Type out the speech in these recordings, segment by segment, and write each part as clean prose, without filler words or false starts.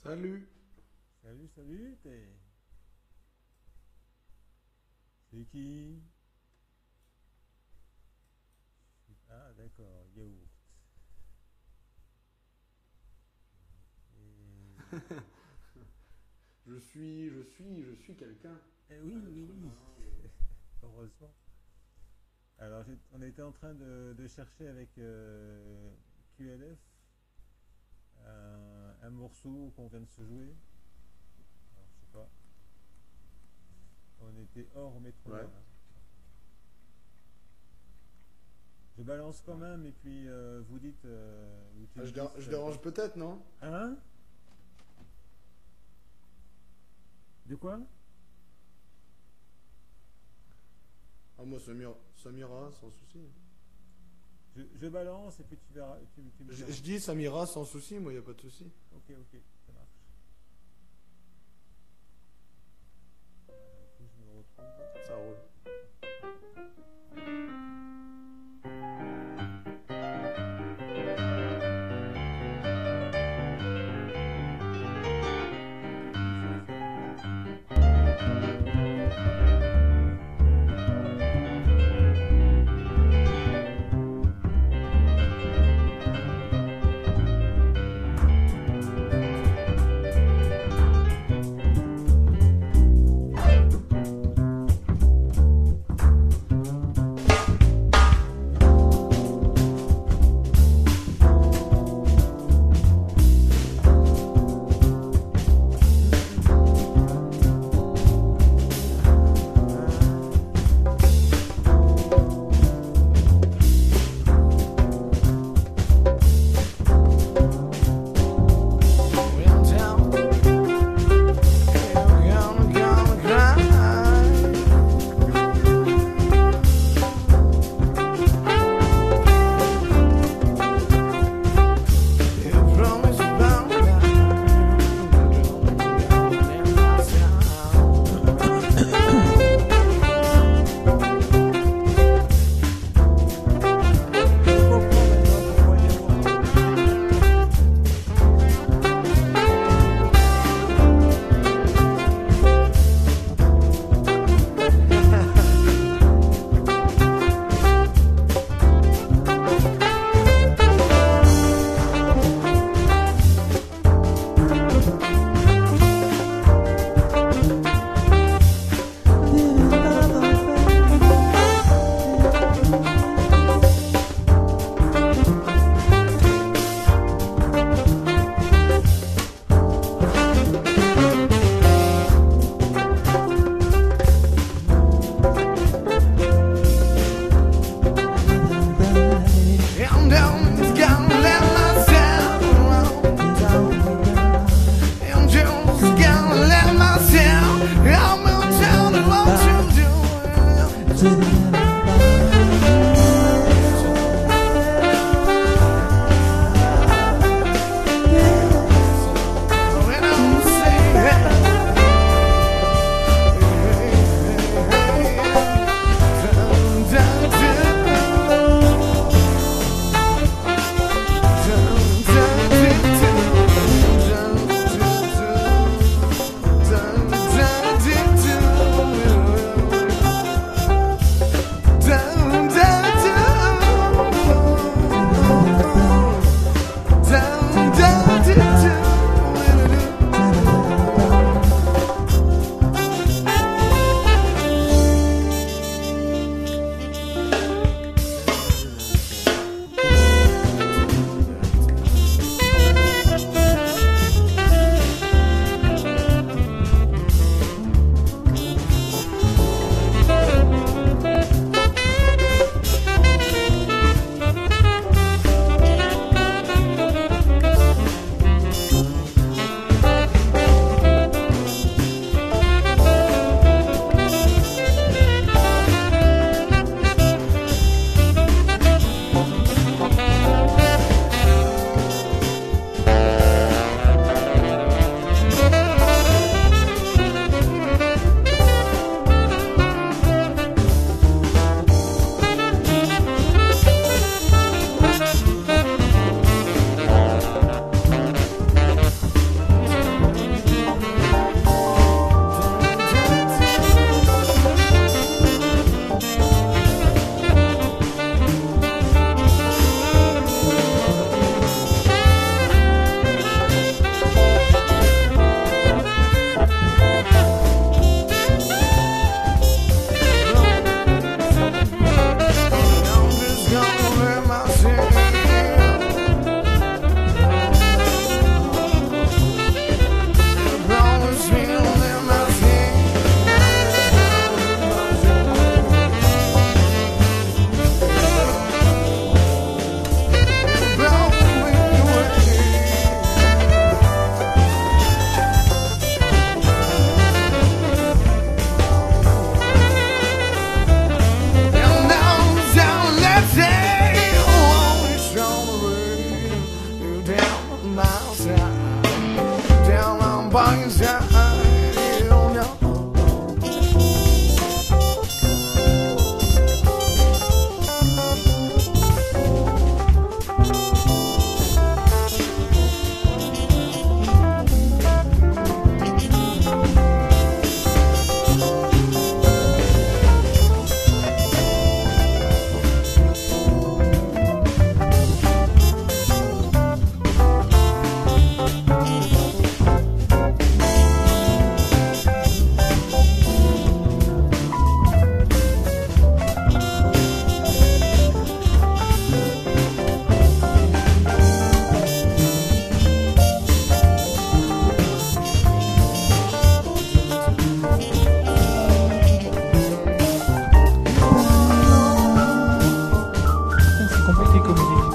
Salut. Salut, salut, C'est qui? Ah, d'accord, yaourt. Et... Je suis quelqu'un. Oui, Avec oui, son oui, main, heureusement. Alors, on était en train de chercher avec QLF un morceau qu'on vient de se jouer. Alors, je sais pas, on était hors Ouais. métronome, hein. Je balance quand Ouais. même et puis vous dites, ou tu Ah, me dis si je ça te va. dérange peut-être, non? Hein? De quoi? Ah, moi, Samira, sans souci. Je balance et puis tu verras, tu me diras. Je dis Samira, sans souci, moi, y a pas de souci. Ok, ok, ça marche. Il faut que je me retrouve. Ça roule. C'est compliqué comme musique.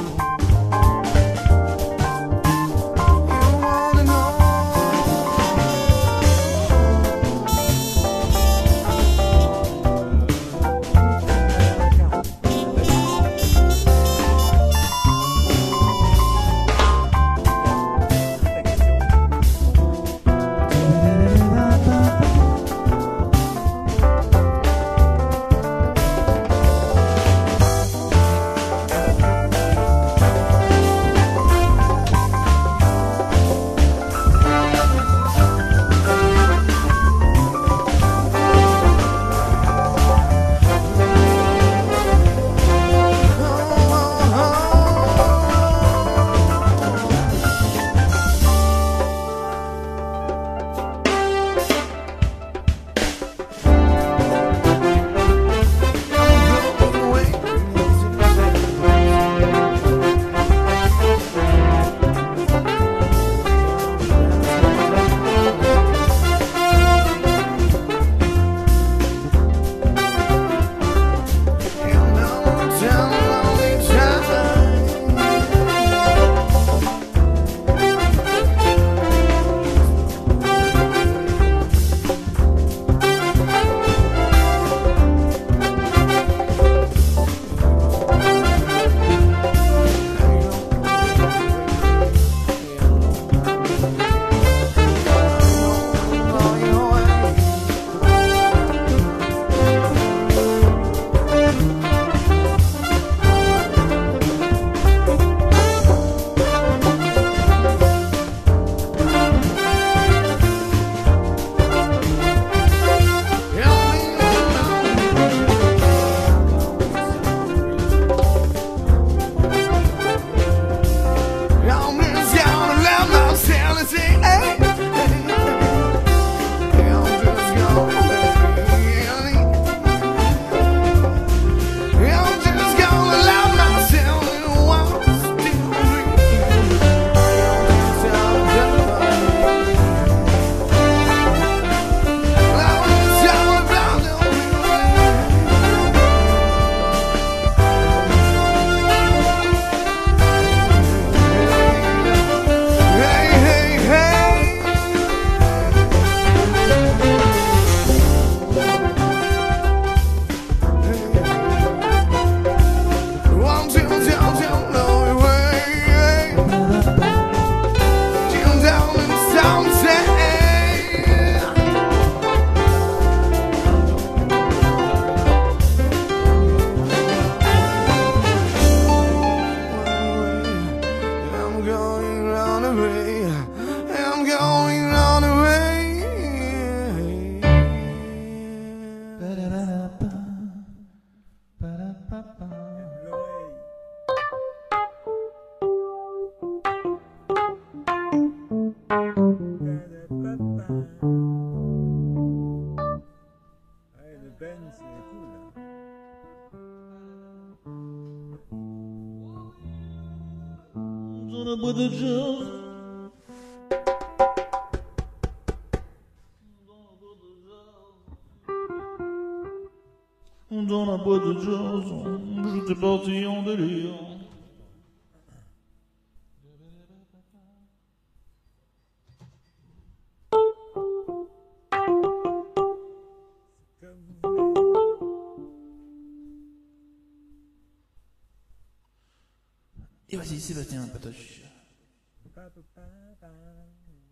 a bout de jazz. Dans la boîte de jazz, j'étais parti en délire. Et voici Sébastien Patoche.